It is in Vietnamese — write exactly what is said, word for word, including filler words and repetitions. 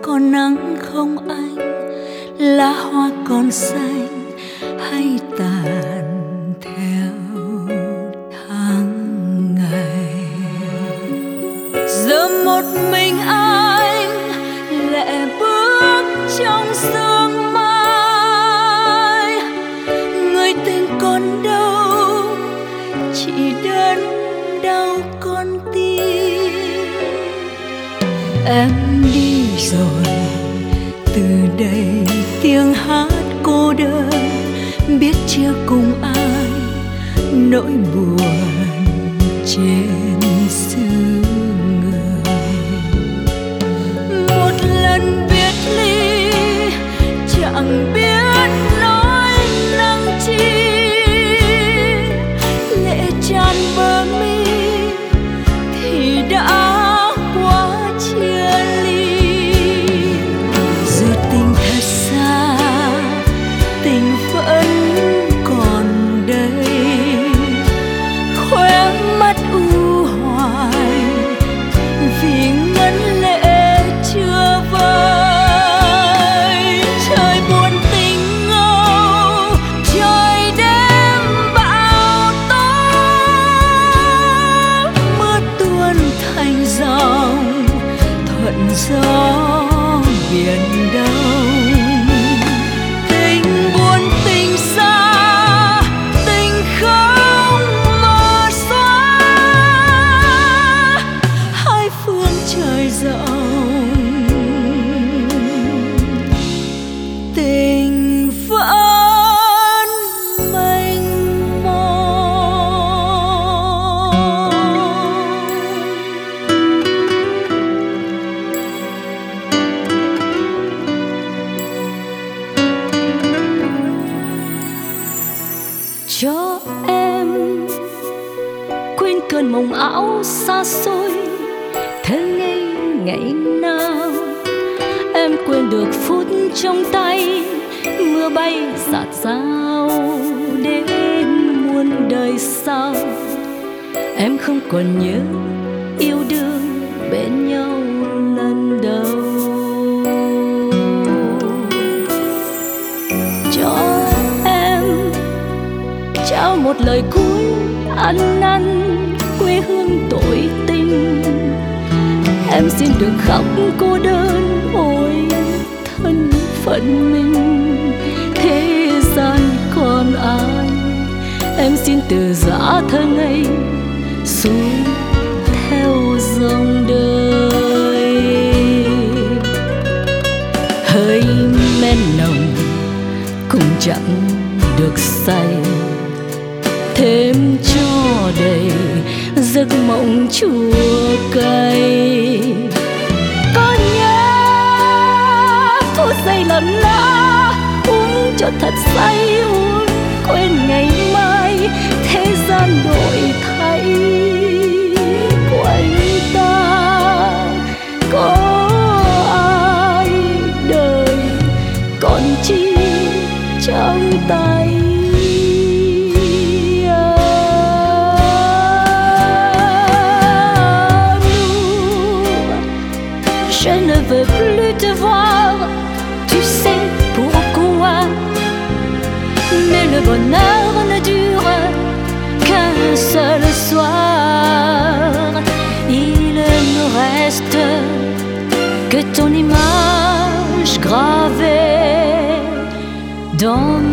còn nắng không anh, lá hoa còn xanh hay tàn theo tháng ngày. Giờ một mình anh lẻ bước trong sương mai, người tình còn đâu chỉ đơn đau con tim. Em đi rồi, từ đây tiếng hát cô đơn biết chia cùng ai nỗi buồn trên xứ người. Một lần biệt ly chẳng biết nói năng chi, lệ tràn bờ mi thì đã quá chia ly. Giờ tình thật xa, tình vẫn còn đây, khóe mắt u hoài vì ngân lệ chưa vơi. Trời buồn tình ngâu, trời đêm bão tố, mưa tuôn thành dòng thuận gió biển đông. Tình buồn tình xa, tình không mờ xóa, hai phương trời rộng tình vẫn mênh mông. Cho em quên cơn mộng ảo xa xôi thơ ngây ngày nào, em quên được phút trong tay mưa bay dạt dao đến muôn đời sau. Em không còn nhớ yêu đương bên nhau lần đầu. Cho em trao một lời cuối ăn năn quê hương tội tình. Em xin được khóc cô đơn ôi thân phận mình, thế gian còn ai. Em xin từ giã thơ ngây xuôi theo dòng đời. Hơi men nồng cũng chẳng được say, thêm cho đầy giấc mộng chua cay. Có nhớ phút giây lầm lỡ uống cho thật say, uống quên ngày mai thế gian đổi thay. Quanh ta có ai đời còn chi trong tay. Je ne veux plus te voir, tu sais pourquoi. Mais le bonheur ne dure qu'un seul soir. Il ne reste que ton image gravée dans